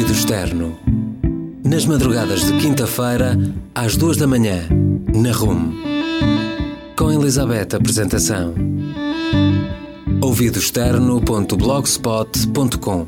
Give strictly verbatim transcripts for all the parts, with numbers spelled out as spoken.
Ouvido Externo. Nas madrugadas de quinta-feira, às duas da manhã, na R U M. Com Elizabeth Apresentação. ouvido externo ponto blogspot ponto com.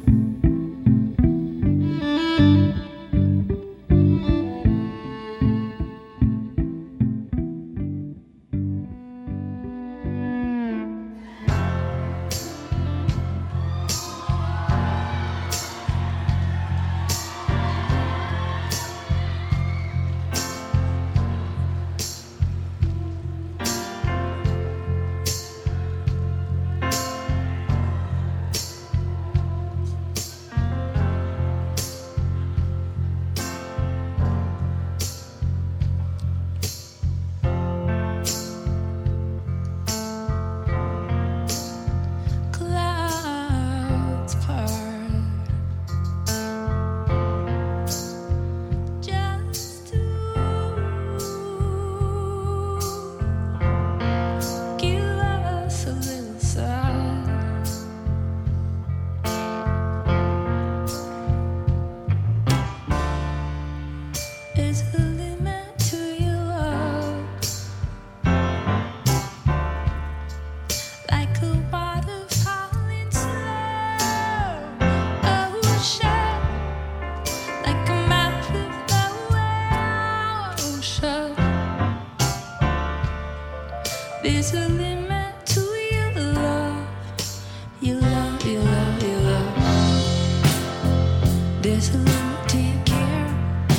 There's a limit to your love, your love, your love, your love. There's a limit to your care.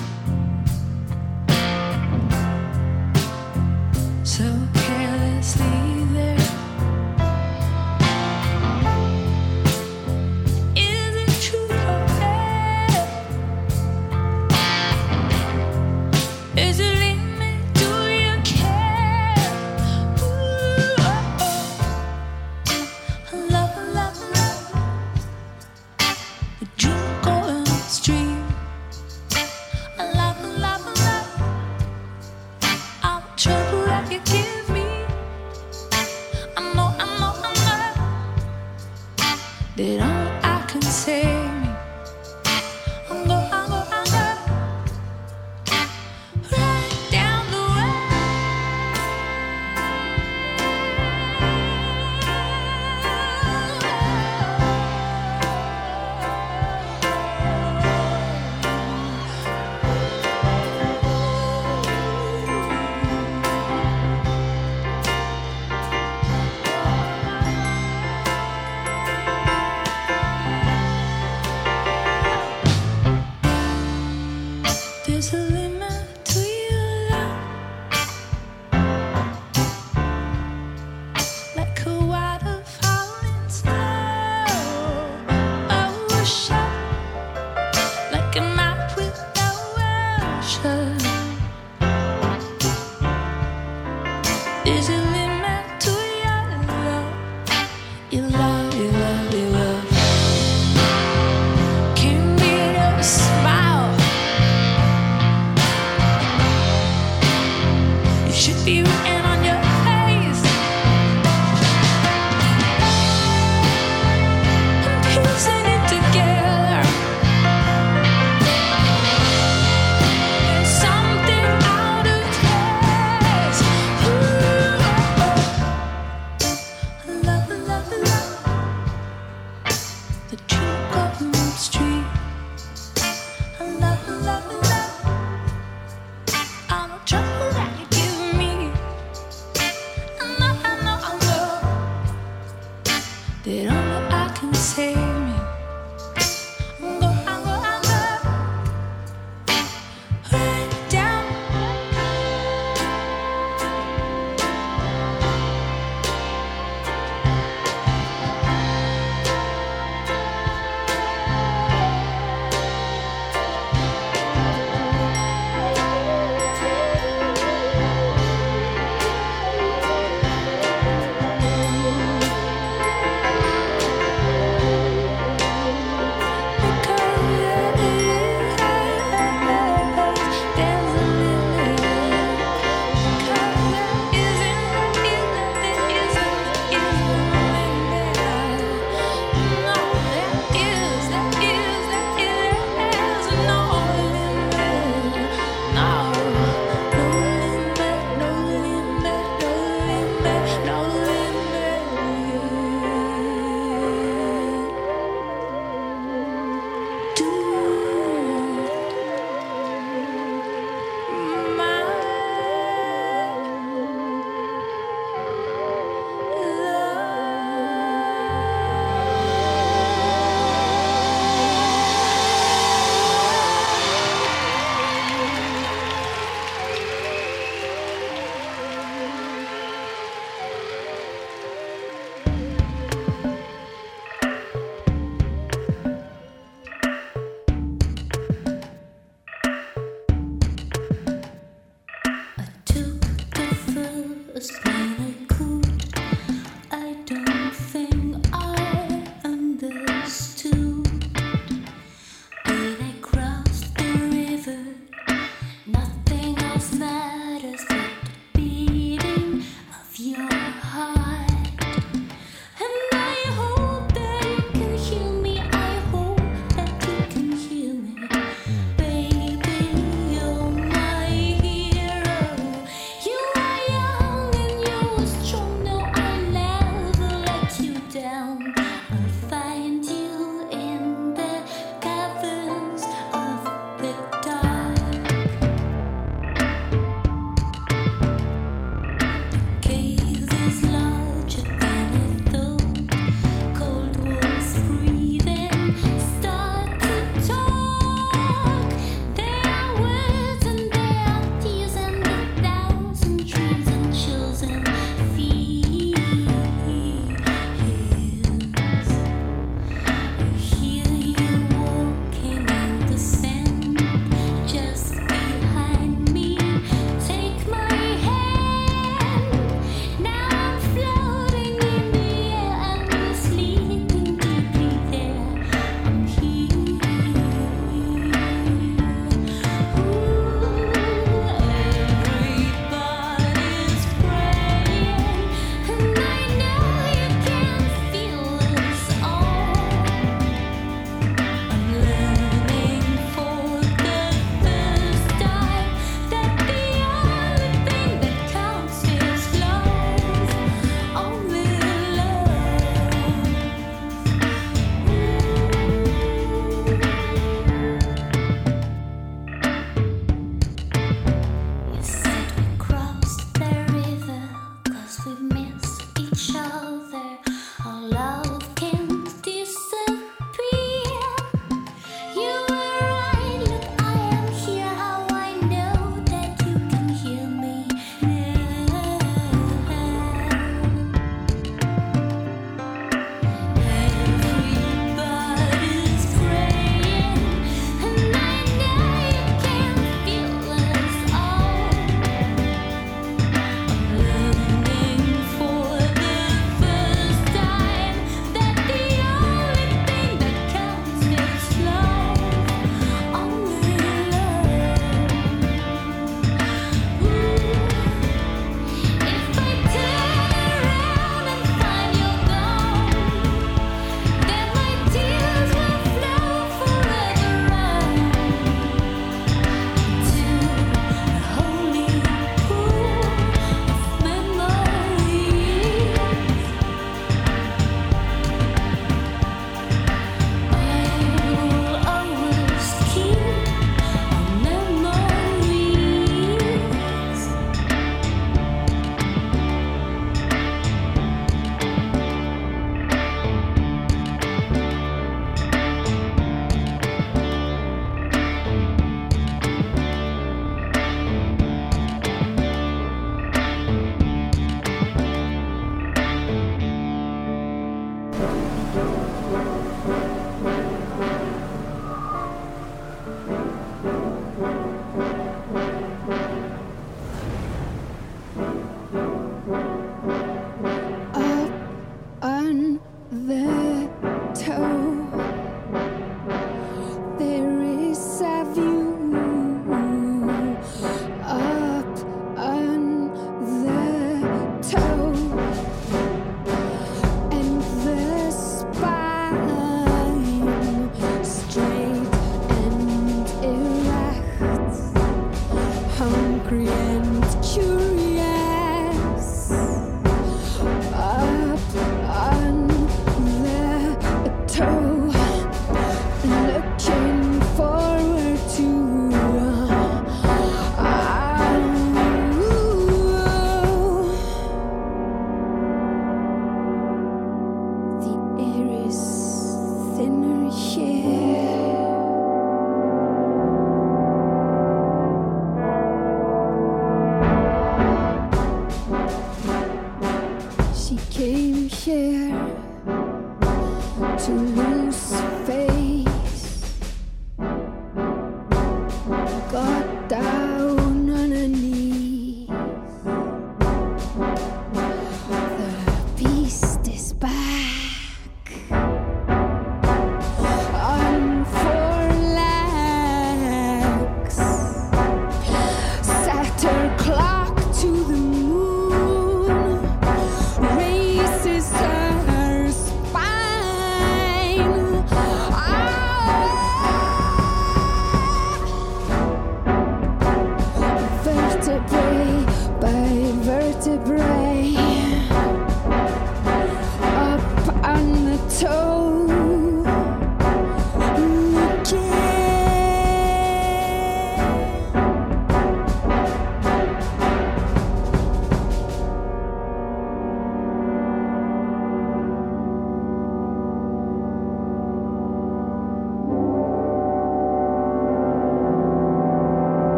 So carelessly there. Is it true or fair? Is it that all I can say me. I'm go, I'm go, I'm go. Right down the way. There's a limit to your love, like a water falling snow. Ocean, like a map with no ocean. There's a limit to your love, your love, your love, your love. Can get a smile. Should be written on your face. I'm piecing it together. There's something out of place. Ooh, oh, oh. Love, love, love. The true Government Street. Love, love, love. I'm a trouble that you give me. I know, I know, I know that only I can save me. I go, I go, I go. Right down.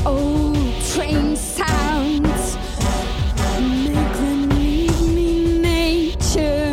old train sounds make them leave me nature.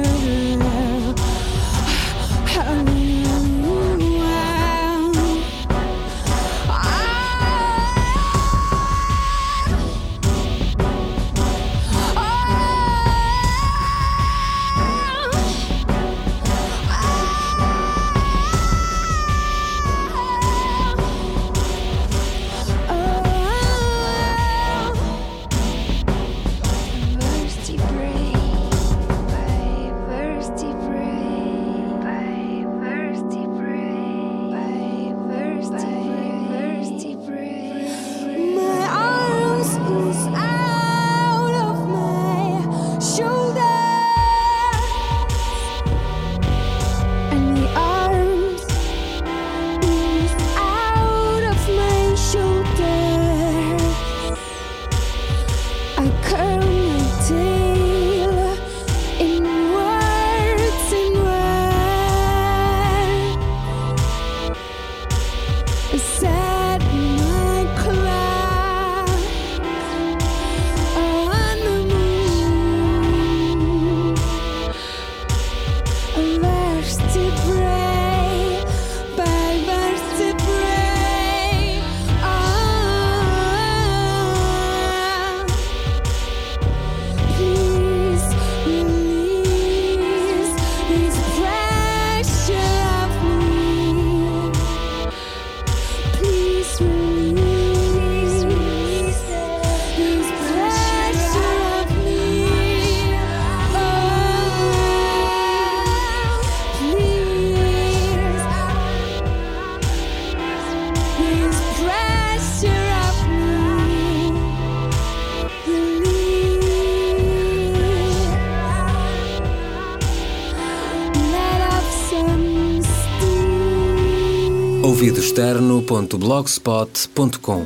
ouvido externo ponto blogspot ponto com.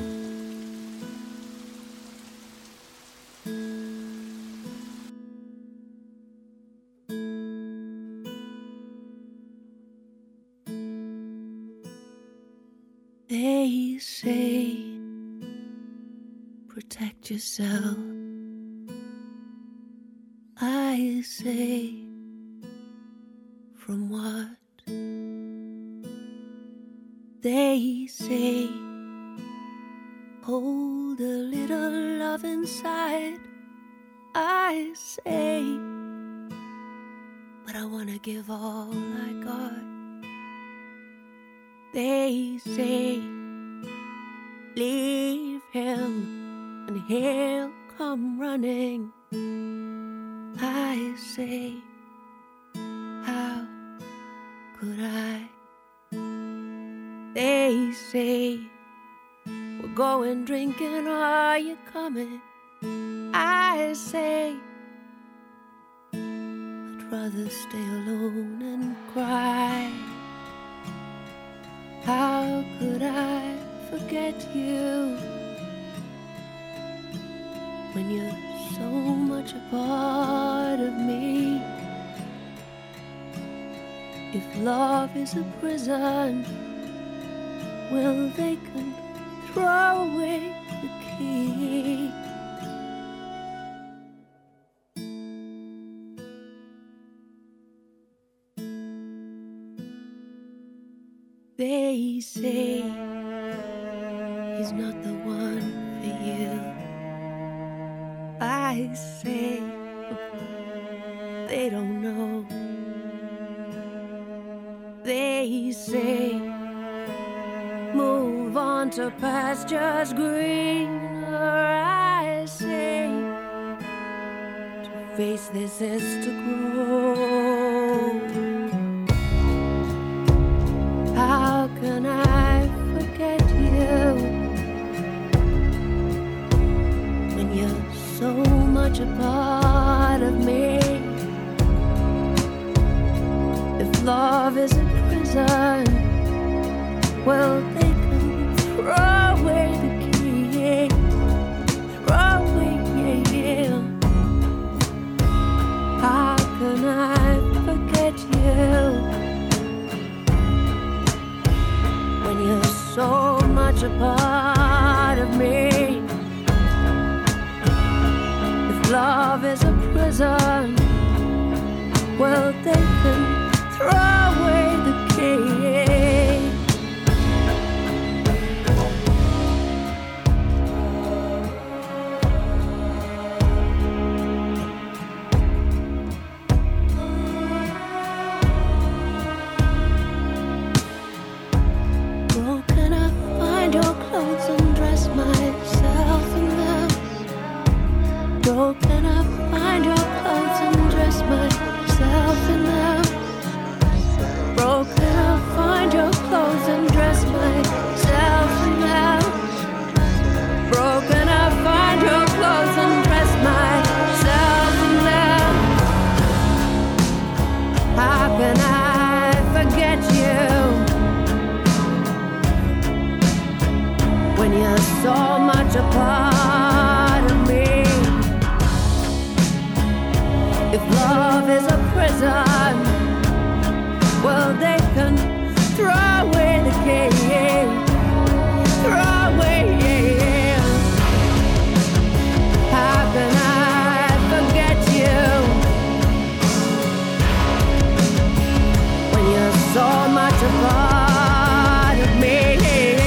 They say protect yourself. I say from what? They say hold a little love inside. I say, but I wanna give all I got. They say leave him and he'll come running. I say, how could I? They say we're going drinking, are you coming? I say I'd rather stay alone and cry. How could I forget you when you're so much a part of me? If love is a prison, well, they can throw away the key. They say he's not the one for you. I say they don't know. They say move on to pastures greener. I say to face this is to grow. How can I forget you when you're so much a part of me? If love is a prison, well, they can throw away the key, throw away, yeah, yeah. How can I forget you when you're so much a part of of me. If love is a prison, well, they can throw away the key. Broken, I find your clothes and dress myself in them. Broken, I find your clothes and dress myself in them. Broken, I find your clothes and dress myself in them. Broken, I find your clothes and dress myself in them. How can I forget you when you're so much a part of me? If love is a prison, well, they can throw away the key. Throw away, yeah. How can I forget you when you're so much a part of me?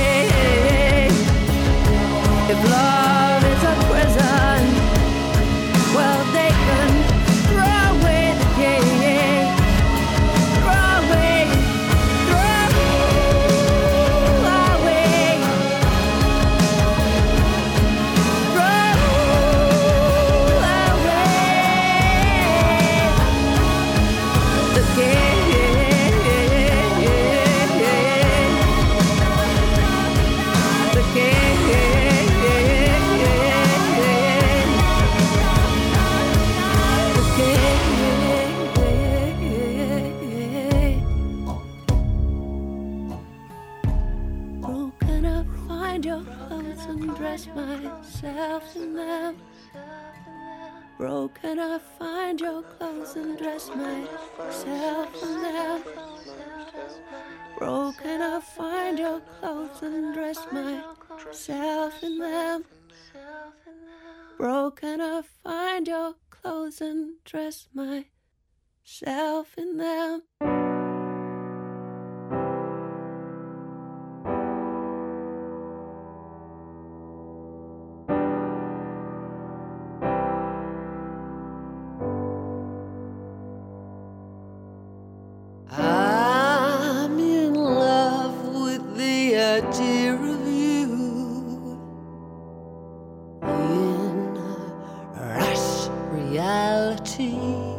If love is a prison, well, they can throw away the key. Throw away, throw away, throw away the key. The key. Broken, I find your clothes and dress myself in them. Broken, I find your clothes and dress myself in them. Broken, I find your clothes and dress myself in them. Broken, I find your clothes and dress myself in them. I'm in love with the idea of you in rush reality.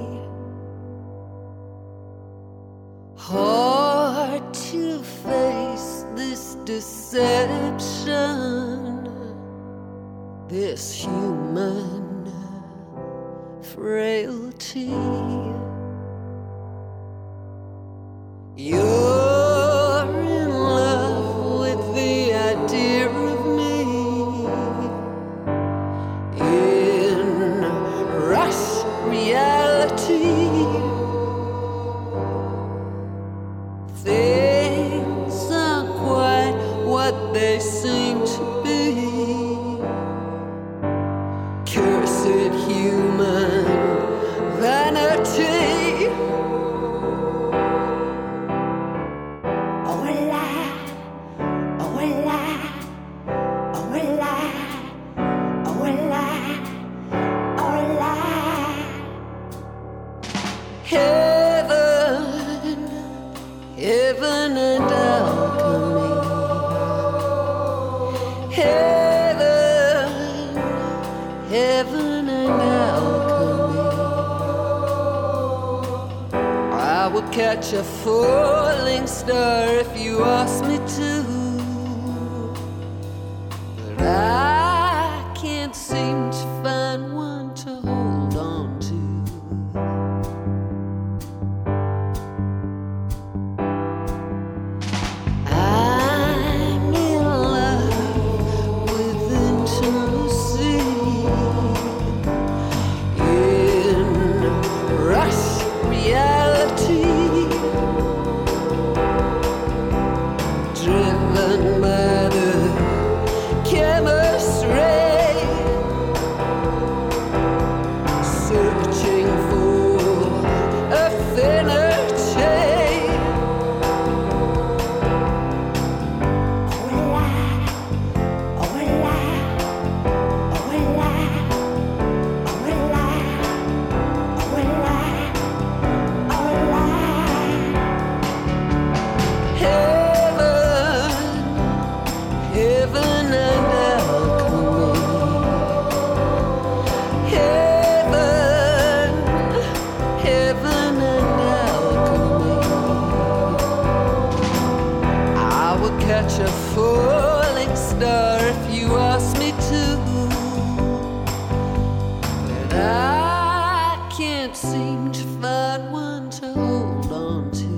Hard to face this deception, this human frailty. You're in love with the idea of me in rush reality. Things aren't quite what they seem to be. Cursed human vanity. Heaven and alchemy. Heaven, heaven and alchemy. I will catch a falling star if you ask me to, but I can't seem to find one to hold on to. Reality driven you asked me to, but I can't seem to find one to hold on to.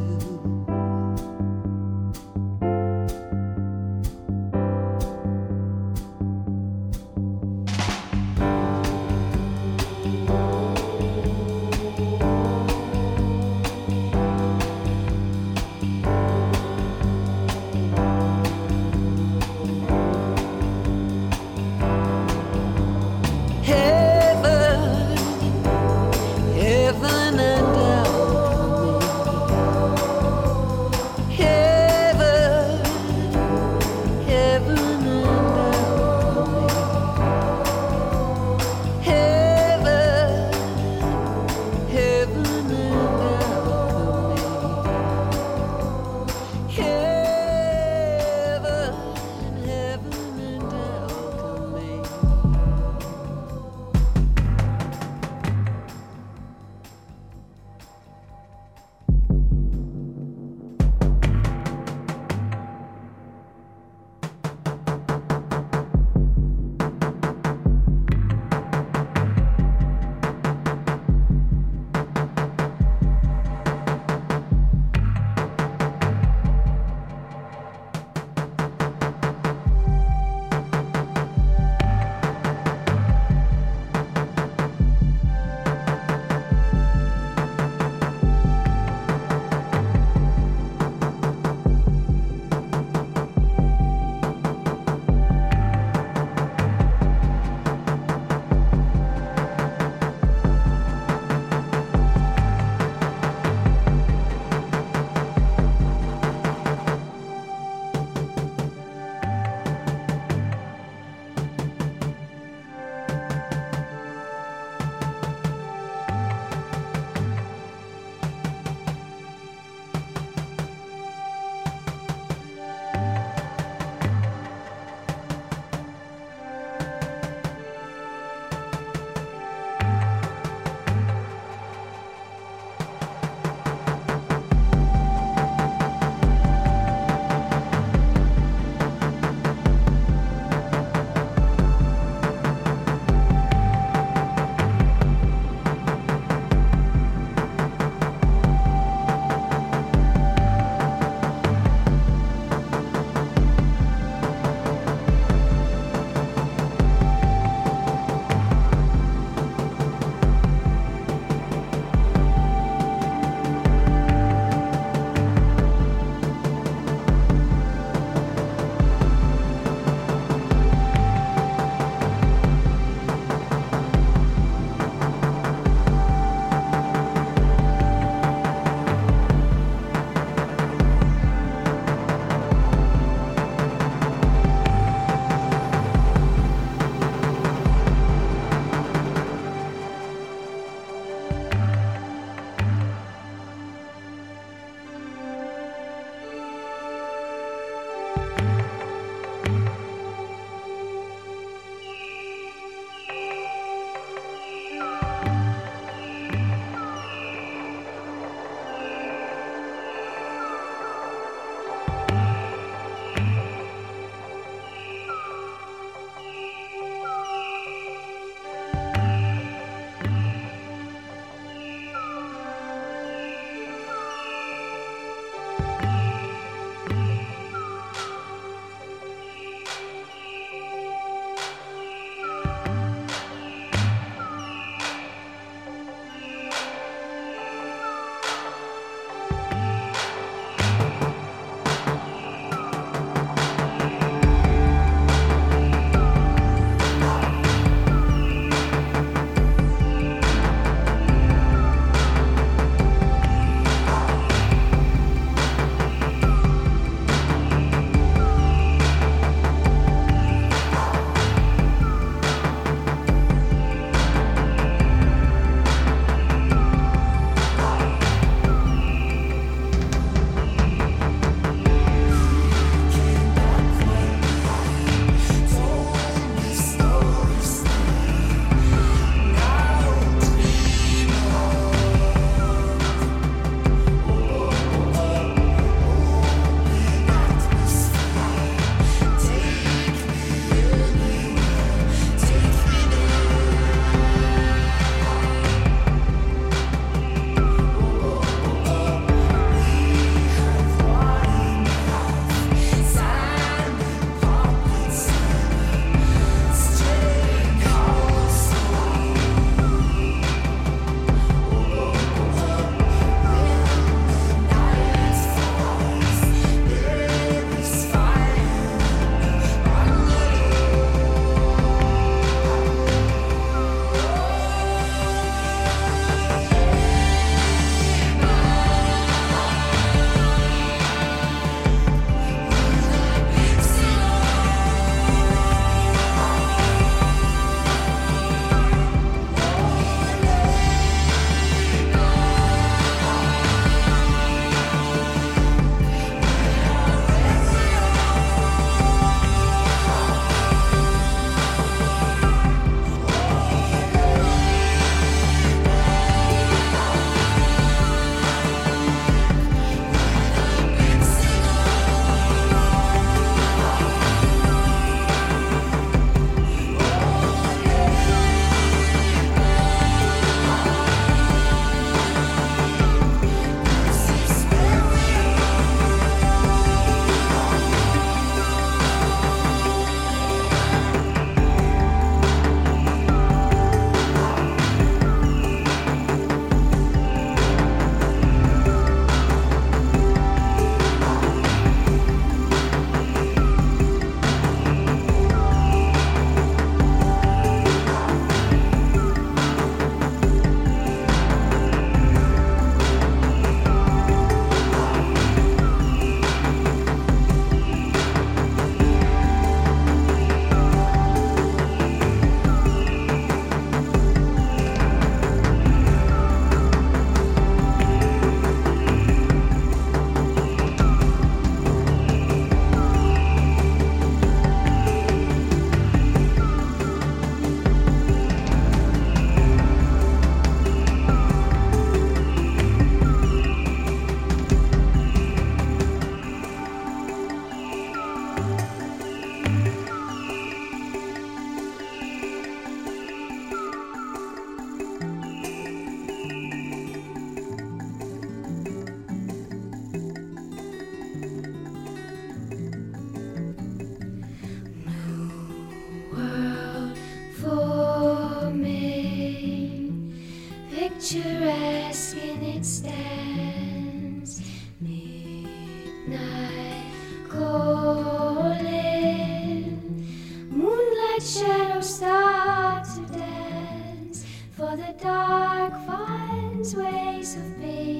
night shadows start to dance, for the dark finds ways of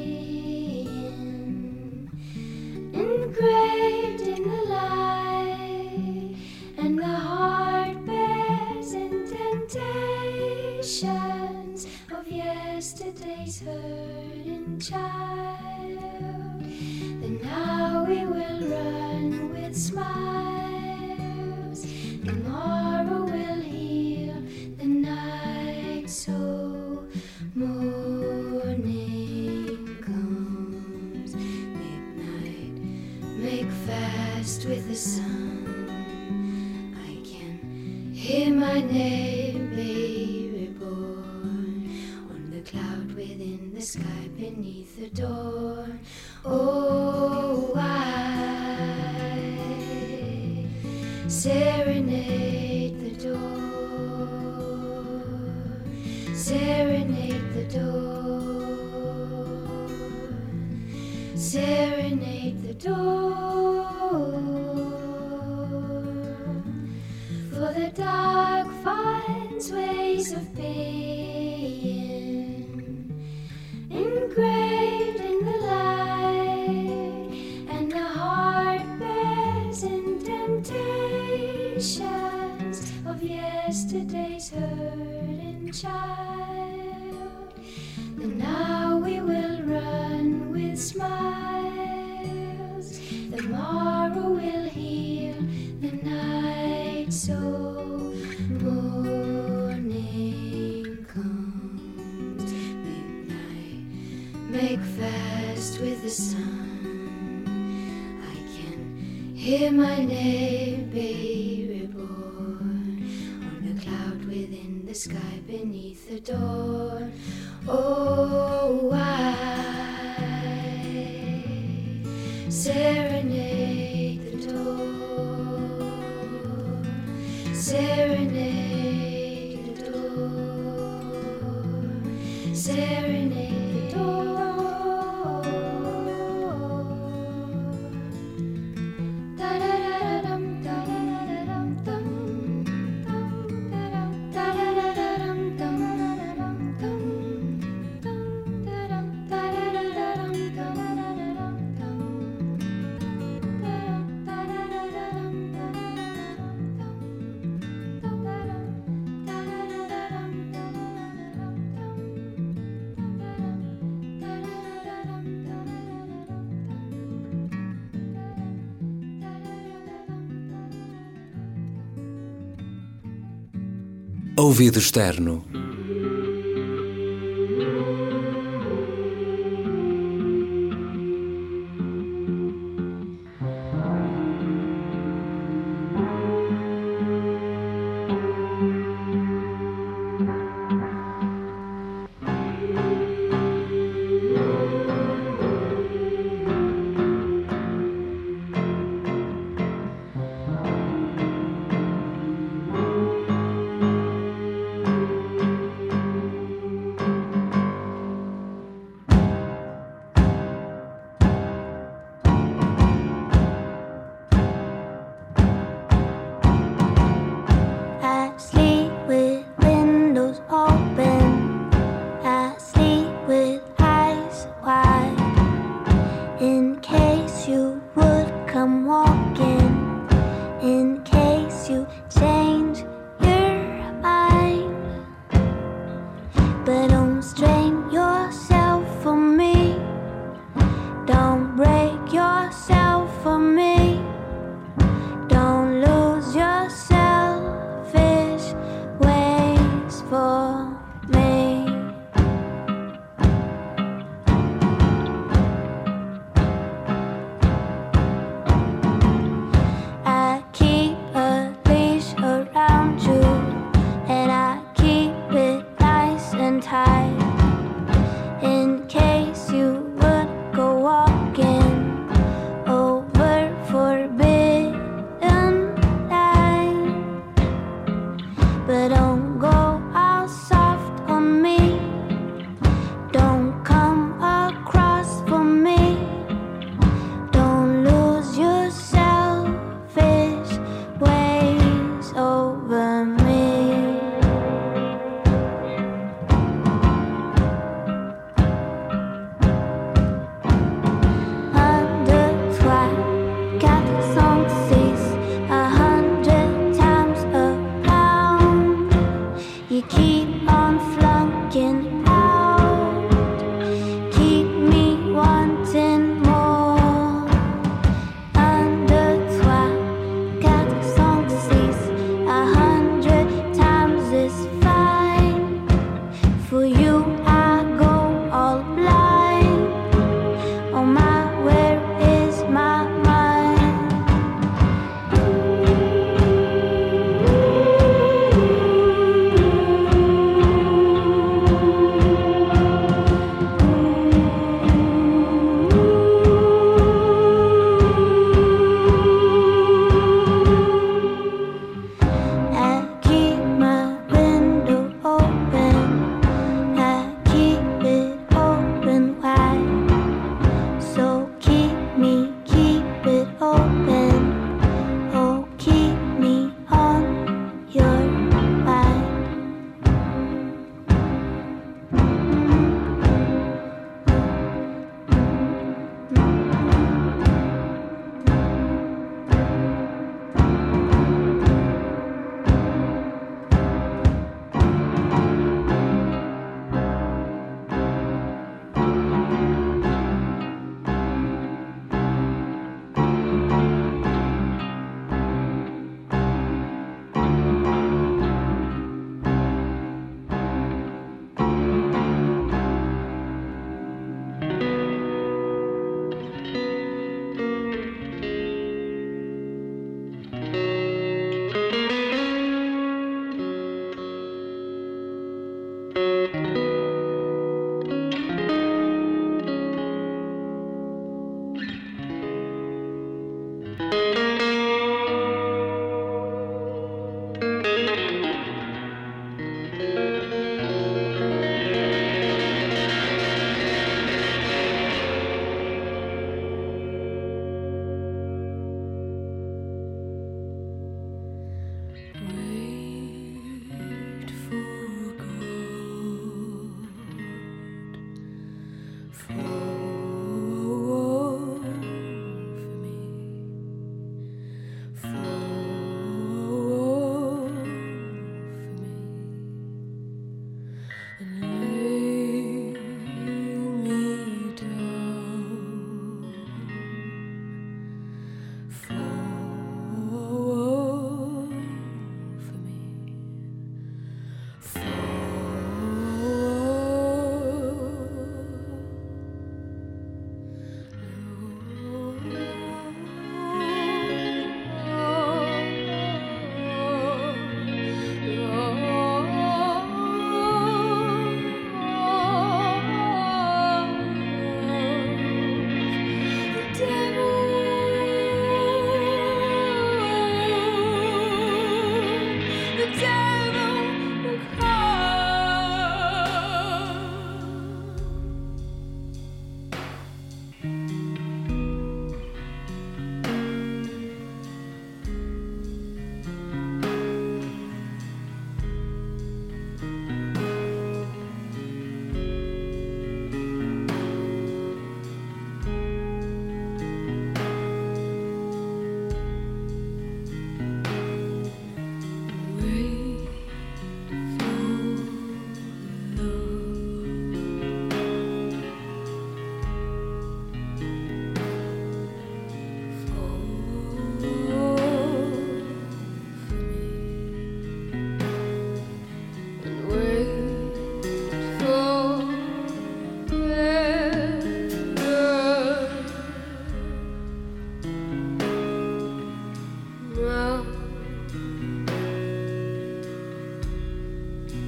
being engraved in the light, and the heart bears indentations of yesterday's hurting child. Then now we will run with smiles, tomorrow will heal the night, so morning comes. Midnight, make fast with the sun. I can hear my name, baby born, on the cloud within the sky beneath the door. Oh, I serenade the door, serenade the door, serenade the door. For the dark finds ways of being engraved in the light, and the heart bears indentations of yesterday's hurting child. And now we will run with smiles, tomorrow will heal the night, so morning comes. Midnight, make fast with the sun. I can hear my name, baby born, on the cloud within the sky beneath the door. Oh, I serenade the door, serenade the door, serenade the door. Da-da-da-dum, da-da-da-dum, dum, dum, da-dum, da-da-da-dum, dum, dum, dum, dum, da-dum, da-da-da-dum, dum, dum, Ouvido externo.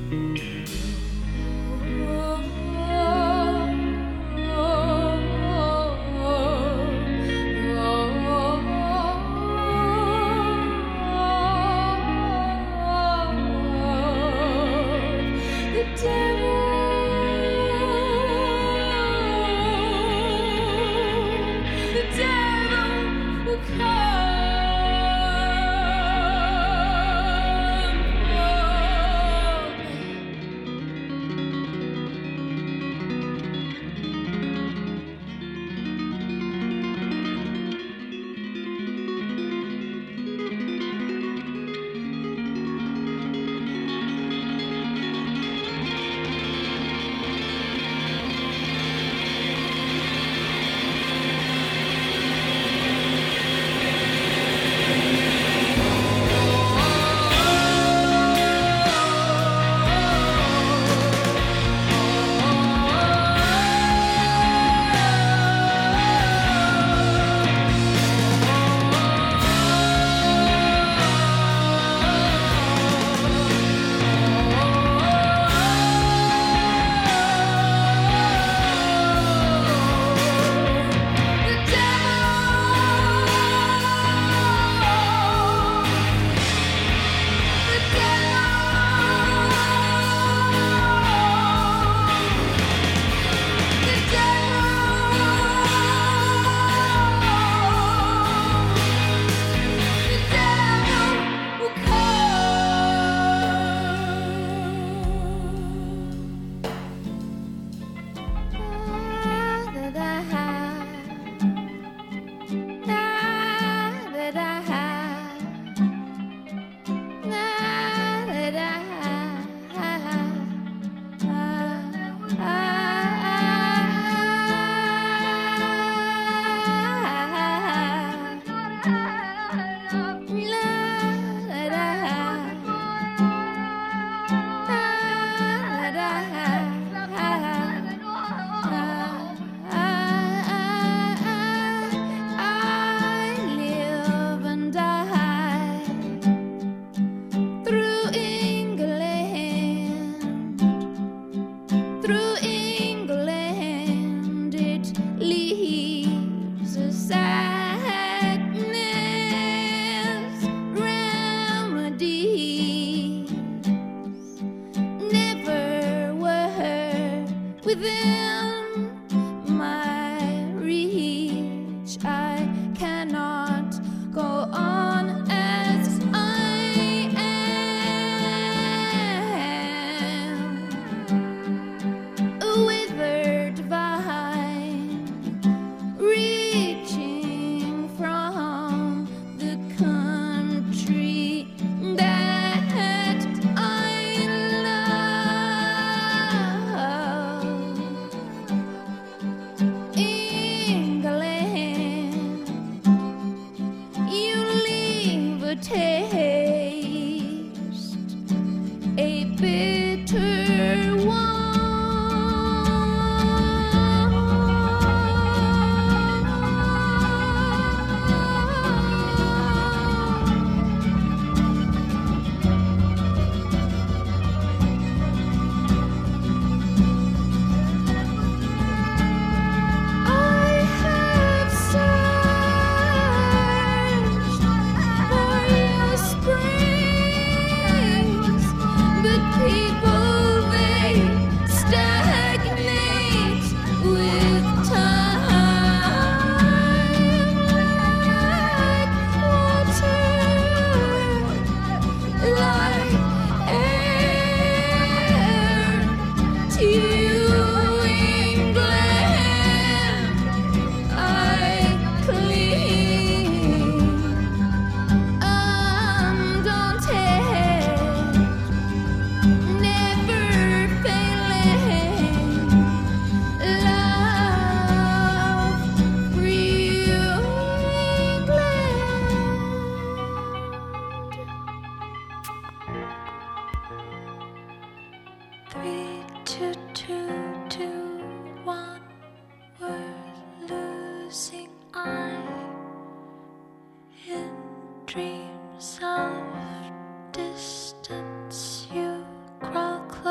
dreams of distance, you crawl close.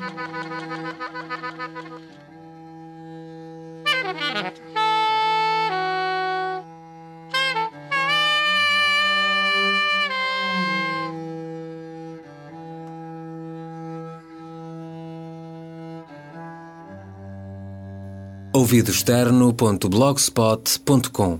ouvido externo ponto blogspot ponto com.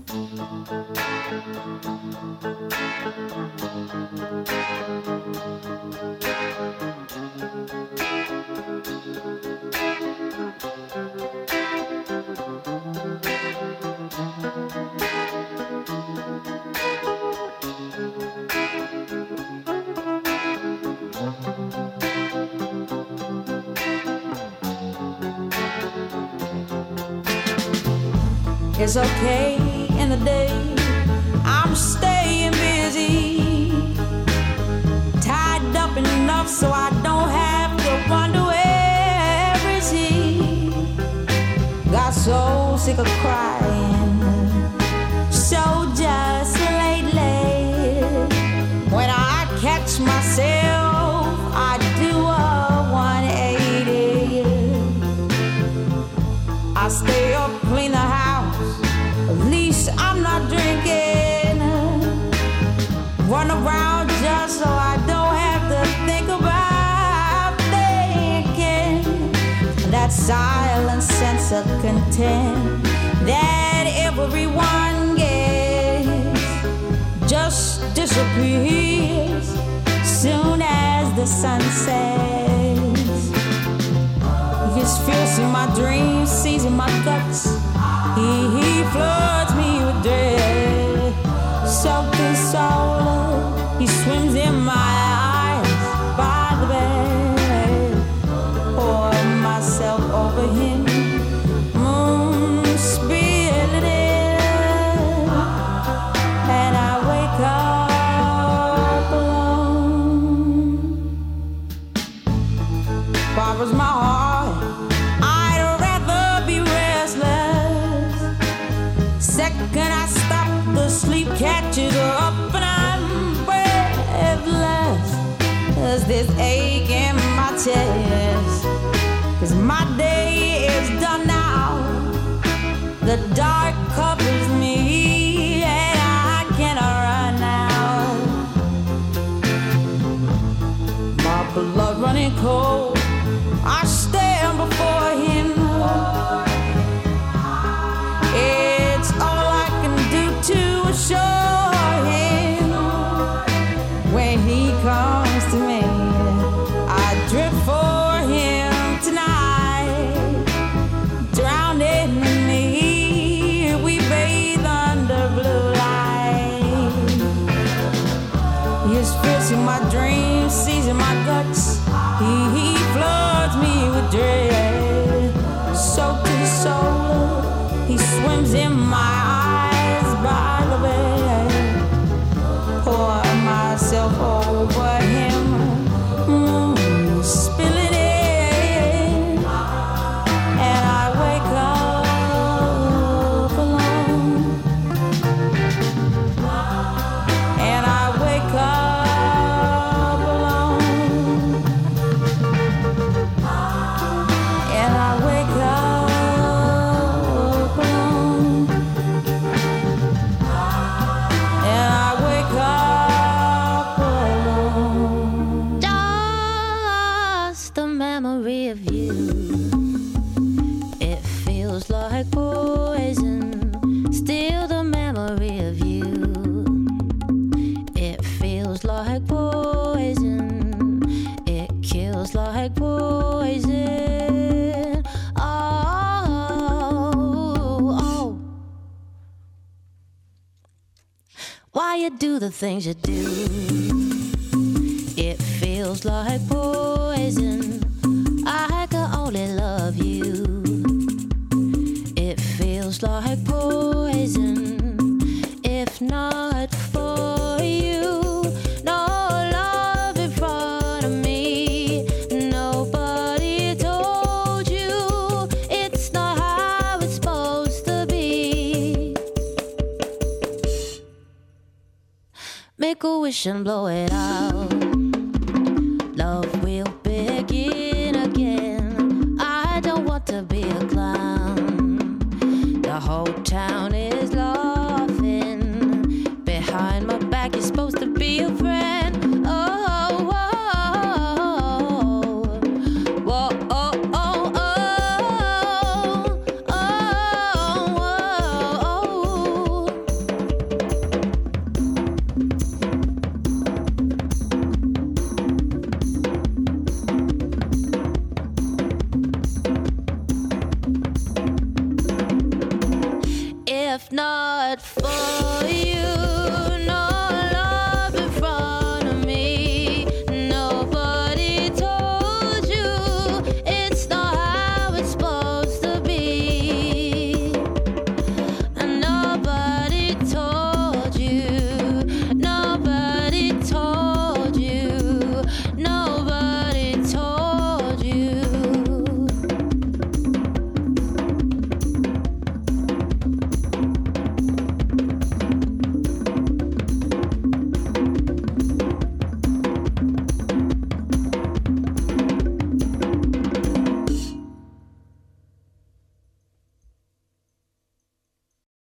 It's okay in the day, I'm staying busy, tied up enough so I don't have to wonder where is he. Got so sick of crying, so just lately. When I catch myself, I do a one eighty. I stay up, clean the house, at least I'm not drinking. Run around just so I don't have to think about thinking. That silent sense of content that everyone gets just disappears soon as the sun sets. His fierce in my dreams, seizing my guts. He, he floods me with dread. Soaked in soul, he swims in my eyes by the bed. Pour myself over him, moon spilling in, and I wake up alone. Borrows my heart. Second I stop, the sleep catches up and I'm breathless. There's this ache in my chest, 'cause my day is done now. The dark covers me and I cannot run now. My blood running cold, I stand before him. It's all I can do to assure him. When he comes to me, I drift for him tonight. Drowning in me, we bathe under blue light. His fierce in my dreams, seizing my guts. He, he floods me with dread. Soaked in soul, he swims in my eyes by the bed. Pour myself over him, mm, spilling in, and I wake up alone. And I wake up alone. And I wake up. Do the things you do, it feels like poison. I can only love you. It feels like poison. If not for you, no love in front of me. Nobody told you it's not how it's supposed to be. Make a wish and blow it out.